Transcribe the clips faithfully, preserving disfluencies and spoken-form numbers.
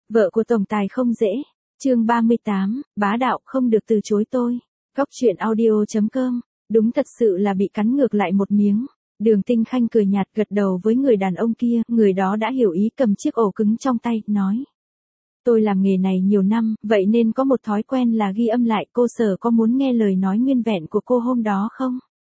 Vợ của tổng tài không dễ. Chương ba mươi tám, bá đạo không được từ chối tôi. Góc truyện audio chấm com. Đúng thật sự là bị cắn ngược lại một miếng. Đường Tinh Khanh cười nhạt gật đầu với người đàn ông kia, người đó đã hiểu ý cầm chiếc ổ cứng trong tay, nói. Tôi làm nghề này nhiều năm, vậy nên có một thói quen là ghi âm lại. Cô Sở có muốn nghe lời nói nguyên vẹn của cô hôm đó không?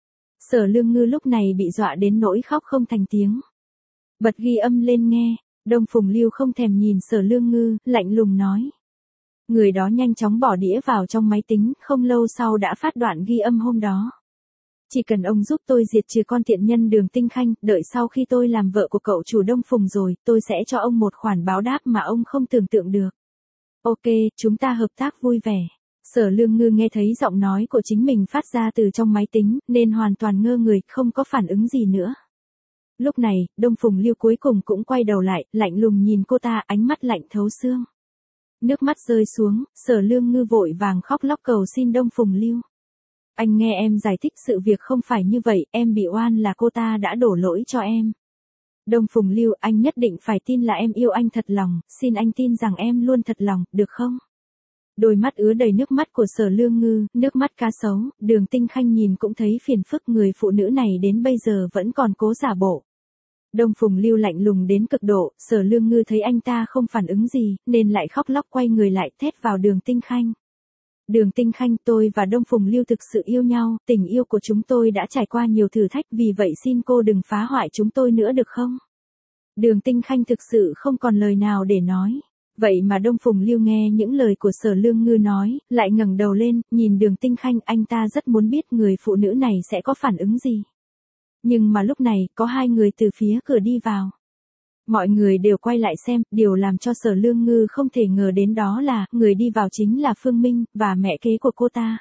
Sở Lương Ngư lúc này bị dọa đến nỗi khóc không thành tiếng. Bật ghi âm lên nghe. Đông Phùng Lưu không thèm nhìn Sở Lương Ngư, lạnh lùng nói. Người đó nhanh chóng bỏ đĩa vào trong máy tính, không lâu sau đã phát đoạn ghi âm hôm đó. Chỉ cần ông giúp tôi diệt trừ con tiện nhân Đường Tinh Khanh, đợi sau khi tôi làm vợ của cậu chủ Đông Phùng rồi, tôi sẽ cho ông một khoản báo đáp mà ông không tưởng tượng được. Ok, chúng ta hợp tác vui vẻ. Sở Lương Ngư nghe thấy giọng nói của chính mình phát ra từ trong máy tính, nên hoàn toàn ngơ người, không có phản ứng gì nữa. Lúc này, Đông Phùng Lưu cuối cùng cũng quay đầu lại, lạnh lùng nhìn cô ta, ánh mắt lạnh thấu xương. Nước mắt rơi xuống, Sở Lương Ngư vội vàng khóc lóc cầu xin Đông Phùng Lưu. Anh nghe em giải thích sự việc không phải như vậy, em bị oan là cô ta đã đổ lỗi cho em. Đông Phùng Lưu, anh nhất định phải tin là em yêu anh thật lòng, xin anh tin rằng em luôn thật lòng, được không? Đôi mắt ứa đầy nước mắt của Sở Lương Ngư, nước mắt cá sấu, Đường Tinh Khanh nhìn cũng thấy phiền phức, người phụ nữ này đến bây giờ vẫn còn cố giả bộ. Đông Phùng Lưu lạnh lùng đến cực độ, Sở Lương Ngư thấy anh ta không phản ứng gì, nên lại khóc lóc quay người lại thét vào Đường Tinh Khanh. Đường Tinh Khanh, tôi và Đông Phùng Lưu thực sự yêu nhau, tình yêu của chúng tôi đã trải qua nhiều thử thách, vì vậy xin cô đừng phá hoại chúng tôi nữa được không? Đường Tinh Khanh thực sự không còn lời nào để nói. Vậy mà Đông Phùng Lưu nghe những lời của Sở Lương Ngư nói, lại ngẩng đầu lên, nhìn Đường Tinh Khanh, anh ta rất muốn biết người phụ nữ này sẽ có phản ứng gì. Nhưng mà lúc này, có hai người từ phía cửa đi vào. Mọi người đều quay lại xem, điều làm cho Sở Lương Ngư không thể ngờ đến đó là, người đi vào chính là Phương Minh, và mẹ kế của cô ta.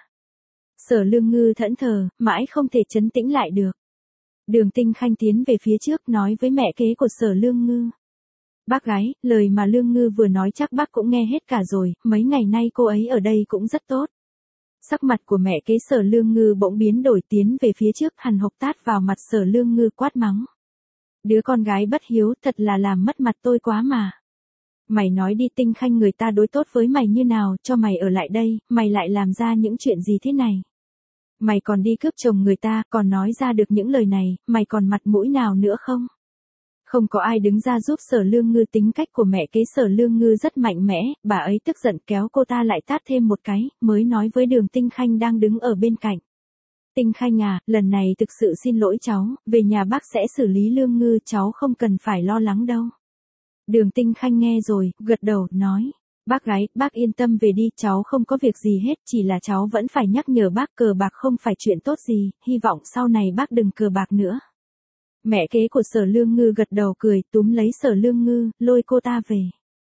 Sở Lương Ngư thẫn thờ, mãi không thể trấn tĩnh lại được. Đường Tinh Khanh tiến về phía trước nói với mẹ kế của Sở Lương Ngư. Bác gái, lời mà Lương Ngư vừa nói chắc bác cũng nghe hết cả rồi, mấy ngày nay cô ấy ở đây cũng rất tốt. Sắc mặt của mẹ kế Sở Lương Ngư bỗng biến đổi, tiến về phía trước, hằn học tát vào mặt Sở Lương Ngư, quát mắng. Đứa con gái bất hiếu, thật là làm mất mặt tôi quá mà. Mày nói đi, Tinh Khanh người ta đối tốt với mày như nào, cho mày ở lại đây, mày lại làm ra những chuyện gì thế này? Mày còn đi cướp chồng người ta, còn nói ra được những lời này, mày còn mặt mũi nào nữa không? Không có ai đứng ra giúp Sở Lương Ngư, tính cách của mẹ kế Sở Lương Ngư rất mạnh mẽ, bà ấy tức giận kéo cô ta lại tát thêm một cái, mới nói với Đường Tinh Khanh đang đứng ở bên cạnh. Tinh Khanh à, lần này thực sự xin lỗi cháu, về nhà bác sẽ xử lý Lương Ngư, cháu không cần phải lo lắng đâu. Đường Tinh Khanh nghe rồi, gật đầu, nói. Bác gái, bác yên tâm về đi, cháu không có việc gì hết, chỉ là cháu vẫn phải nhắc nhở bác, cờ bạc không phải chuyện tốt gì, hy vọng sau này bác đừng cờ bạc nữa. Mẹ kế của Sở Lương Ngư gật đầu cười, túm lấy Sở Lương Ngư, lôi cô ta về.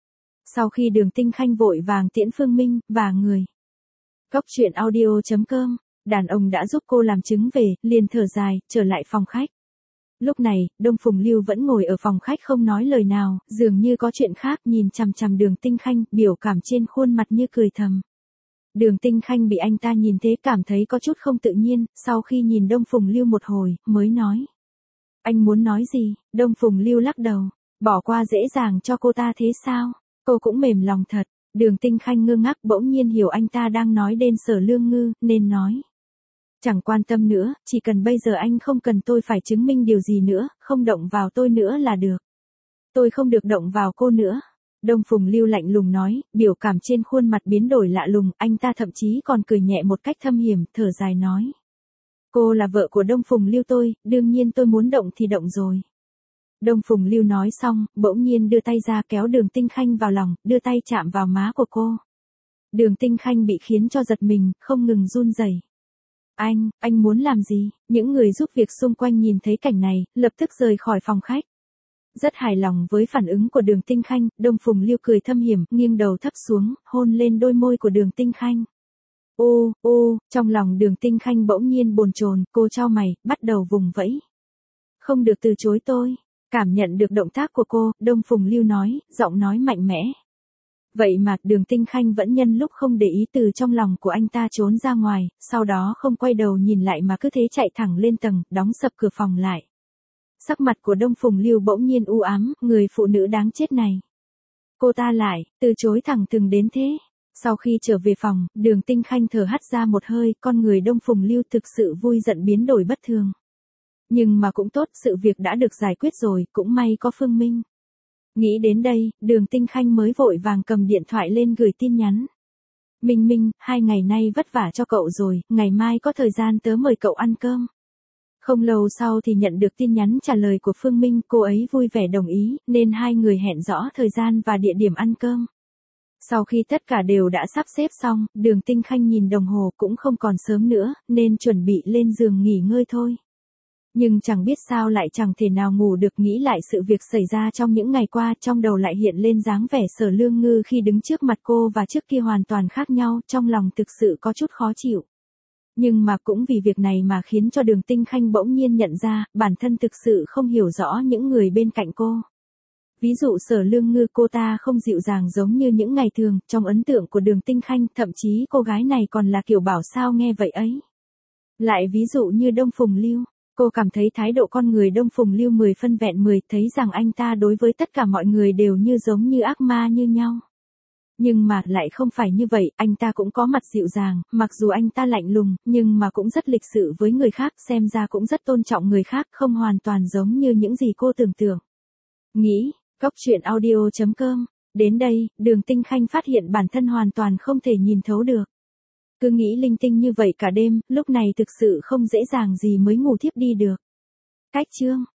Sau khi Đường Tinh Khanh vội vàng tiễn Phương Minh, và người. Góc truyện audio chấm com. Đàn ông đã giúp cô làm chứng về, liền thở dài, trở lại phòng khách. Lúc này, Đông Phùng Lưu vẫn ngồi ở phòng khách không nói lời nào, dường như có chuyện khác, nhìn chằm chằm Đường Tinh Khanh, biểu cảm trên khuôn mặt như cười thầm. Đường Tinh Khanh bị anh ta nhìn thế cảm thấy có chút không tự nhiên, sau khi nhìn Đông Phùng Lưu một hồi, mới nói. Anh muốn nói gì? Đông Phùng Lưu lắc đầu, bỏ qua dễ dàng cho cô ta thế sao? Cô cũng mềm lòng thật. Đường Tinh Khanh ngơ ngác, bỗng nhiên hiểu anh ta đang nói đến Sở Lương Ngư, nên nói. Chẳng quan tâm nữa, chỉ cần bây giờ anh không cần tôi phải chứng minh điều gì nữa, không động vào tôi nữa là được. Tôi không được động vào cô nữa. Đông Phùng Lưu lạnh lùng nói, biểu cảm trên khuôn mặt biến đổi lạ lùng, anh ta thậm chí còn cười nhẹ một cách thâm hiểm, thở dài nói. Cô là vợ của Đông Phùng Lưu tôi, đương nhiên tôi muốn động thì động rồi. Đông Phùng Lưu nói xong, bỗng nhiên đưa tay ra kéo Đường Tinh Khanh vào lòng, đưa tay chạm vào má của cô. Đường Tinh Khanh bị khiến cho giật mình, không ngừng run rẩy. Anh, anh muốn làm gì? Những người giúp việc xung quanh nhìn thấy cảnh này, lập tức rời khỏi phòng khách. Rất hài lòng với phản ứng của Đường Tinh Khanh, Đông Phùng Lưu cười thâm hiểm, nghiêng đầu thấp xuống, hôn lên đôi môi của Đường Tinh Khanh. Ô, ô, trong lòng Đường Tinh Khanh bỗng nhiên bồn chồn, cô chau mày, bắt đầu vùng vẫy. Không được từ chối tôi. Cảm nhận được động tác của cô, Đông Phùng Lưu nói, giọng nói mạnh mẽ. Vậy mà, Đường Tinh Khanh vẫn nhân lúc không để ý từ trong lòng của anh ta trốn ra ngoài, sau đó không quay đầu nhìn lại mà cứ thế chạy thẳng lên tầng, đóng sập cửa phòng lại. Sắc mặt của Đông Phùng Lưu bỗng nhiên u ám, người phụ nữ đáng chết này. cô ta lại, từ chối thẳng thừng đến thế. Sau khi trở về phòng, Đường Tinh Khanh thở hắt ra một hơi, con người Đông Phùng Lưu thực sự vui giận biến đổi bất thường. Nhưng mà cũng tốt, sự việc đã được giải quyết rồi, cũng may có Phương Minh. Nghĩ đến đây, Đường Tinh Khanh mới vội vàng cầm điện thoại lên gửi tin nhắn. Minh Minh, hai ngày nay vất vả cho cậu rồi, ngày mai có thời gian tớ mời cậu ăn cơm. Không lâu sau thì nhận được tin nhắn trả lời của Phương Minh, cô ấy vui vẻ đồng ý, nên hai người hẹn rõ thời gian và địa điểm ăn cơm. Sau khi tất cả đều đã sắp xếp xong, Đường Tinh Khanh nhìn đồng hồ cũng không còn sớm nữa, nên chuẩn bị lên giường nghỉ ngơi thôi. Nhưng chẳng biết sao lại chẳng thể nào ngủ được, nghĩ lại sự việc xảy ra trong những ngày qua, trong đầu lại hiện lên dáng vẻ Sở Lương Ngư khi đứng trước mặt cô và trước kia hoàn toàn khác nhau, trong lòng thực sự có chút khó chịu. Nhưng mà cũng vì việc này mà khiến cho Đường Tinh Khanh bỗng nhiên nhận ra, bản thân thực sự không hiểu rõ những người bên cạnh cô. Ví dụ Sở Lương Ngư, cô ta không dịu dàng giống như những ngày thường, trong ấn tượng của Đường Tinh Khanh, thậm chí cô gái này còn là kiểu bảo sao nghe vậy ấy. Lại ví dụ như Đông Phùng Lưu, cô cảm thấy thái độ con người Đông Phùng Lưu mười phân vẹn mười, thấy rằng anh ta đối với tất cả mọi người đều như giống như ác ma như nhau. Nhưng mà lại không phải như vậy, anh ta cũng có mặt dịu dàng, mặc dù anh ta lạnh lùng, nhưng mà cũng rất lịch sự với người khác, xem ra cũng rất tôn trọng người khác, không hoàn toàn giống như những gì cô tưởng tượng. Nghĩ, Cóc truyện audio chấm com. Đến đây, Đường Tinh Khanh phát hiện bản thân hoàn toàn không thể nhìn thấu được. Cứ nghĩ linh tinh như vậy cả đêm, lúc này thực sự không dễ dàng gì mới ngủ thiếp đi được. Cách chương